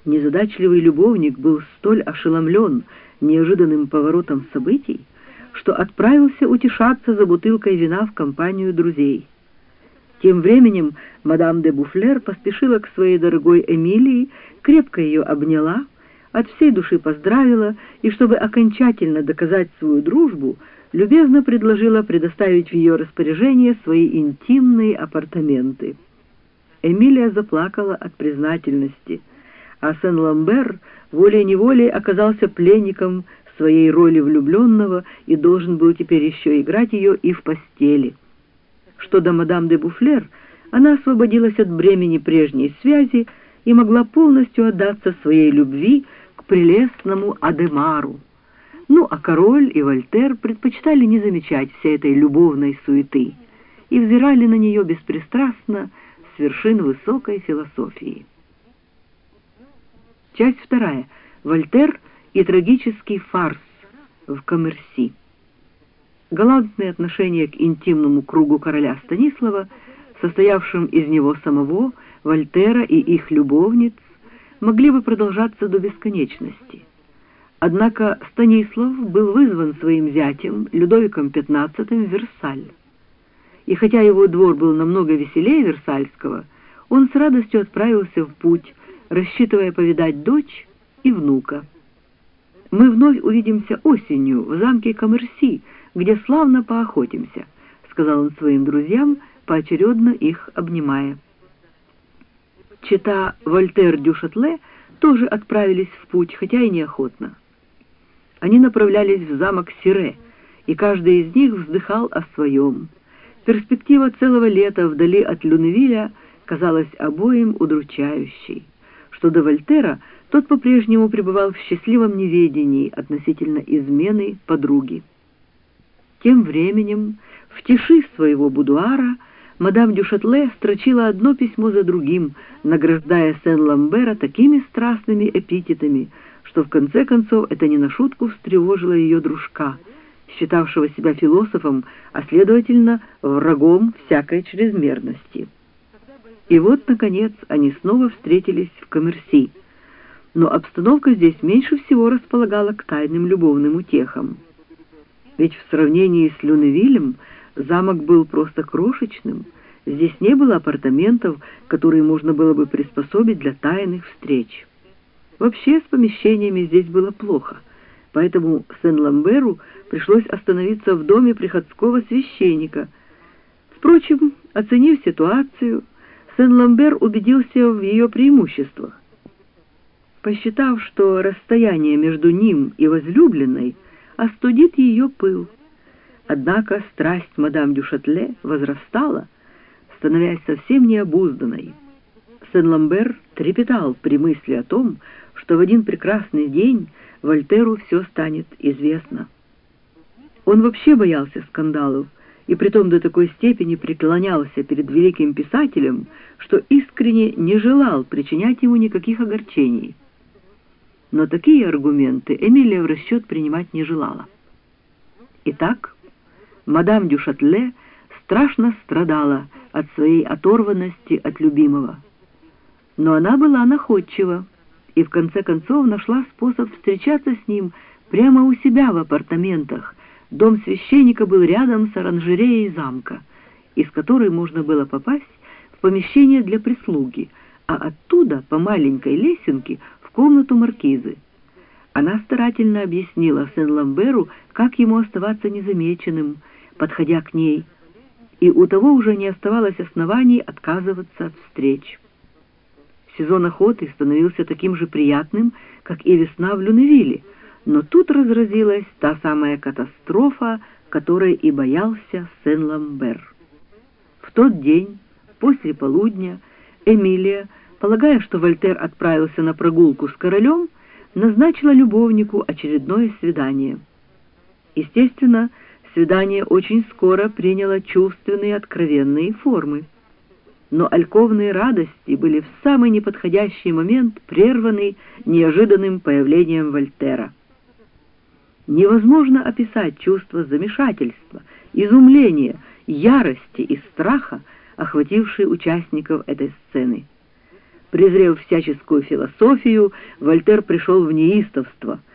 Незадачливый любовник был столь ошеломлен неожиданным поворотом событий, что отправился утешаться за бутылкой вина в компанию друзей. Тем временем мадам де Буфлер поспешила к своей дорогой Эмилии, крепко ее обняла, от всей души поздравила и, чтобы окончательно доказать свою дружбу, любезно предложила предоставить в ее распоряжение свои интимные апартаменты. Эмилия заплакала от признательности, а Сен-Ламбер волей-неволей оказался пленником своей роли влюбленного и должен был теперь еще играть ее и в постели. Что до мадам де Буфлер, она освободилась от бремени прежней связи и могла полностью отдаться своей любви к прелестному Адемару. Ну, а король и Вольтер предпочитали не замечать всей этой любовной суеты и взирали на нее беспристрастно с вершин высокой философии. Часть вторая. Вольтер и трагический фарс в Коммерси. Галантные отношения к интимному кругу короля Станислава, состоявшим из него самого, Вольтера и их любовниц, могли бы продолжаться до бесконечности. Однако Станислав был вызван своим зятем Людовиком XV в Версаль. И хотя его двор был намного веселее Версальского, он с радостью отправился в путь, рассчитывая повидать дочь и внука. «Мы вновь увидимся осенью в замке Коммерси, где славно поохотимся», — сказал он своим друзьям, поочередно их обнимая. Чета Вольтер-дю-Шатле тоже отправились в путь, хотя и неохотно. Они направлялись в замок Сире, и каждый из них вздыхал о своем. Перспектива целого лета вдали от Люневиля казалась обоим удручающей. Что до Вольтера, тот по-прежнему пребывал в счастливом неведении относительно измены подруги. Тем временем, в тиши своего будуара, мадам Дю-Шатле строчила одно письмо за другим, награждая Сен-Ламбера такими страстными эпитетами, что в конце концов это не на шутку встревожило ее дружка, считавшего себя философом, а следовательно врагом всякой чрезмерности. И вот, наконец, они снова встретились в Коммерси, но обстановка здесь меньше всего располагала к тайным любовным утехам. Ведь в сравнении с Люневилем замок был просто крошечным, здесь не было апартаментов, которые можно было бы приспособить для тайных встреч. Вообще с помещениями здесь было плохо, поэтому Сен-Ламберу пришлось остановиться в доме приходского священника. Впрочем, оценив ситуацию, Сен-Ламбер убедился в ее преимуществах. Посчитав, что расстояние между ним и возлюбленной остудит ее пыл. Однако страсть мадам Дю-Шатле возрастала, становясь совсем необузданной. Сен-Ламбер трепетал при мысли о том, что в один прекрасный день Вольтеру все станет известно. Он вообще боялся скандалов, и притом до такой степени преклонялся перед великим писателем, что искренне не желал причинять ему никаких огорчений. Но такие аргументы Эмилия в расчет принимать не желала. Итак, мадам Дю-Шатле страшно страдала от своей оторванности от любимого. Но она была находчива и в конце концов нашла способ встречаться с ним прямо у себя в апартаментах. Дом священника был рядом с оранжереей замка, из которой можно было попасть в помещение для прислуги, а оттуда по маленькой лесенке в комнату маркизы. Она старательно объяснила Сен-Ламберу, как ему оставаться незамеченным, подходя к ней, и у того уже не оставалось оснований отказываться от встреч. Сезон охоты становился таким же приятным, как и весна в Люневиле, но тут разразилась та самая катастрофа, которой и боялся Сен-Ламбер. В тот день, после полудня, Эмилия, полагая, что Вольтер отправился на прогулку с королем, назначила любовнику очередное свидание. Естественно, свидание очень скоро приняло чувственные откровенные формы. Но альковные радости были в самый неподходящий момент прерваны неожиданным появлением Вольтера. Невозможно описать чувство замешательства, изумления, ярости и страха, охватившие участников этой сцены. Презрев всяческую философию, Вольтер пришел в неистовство.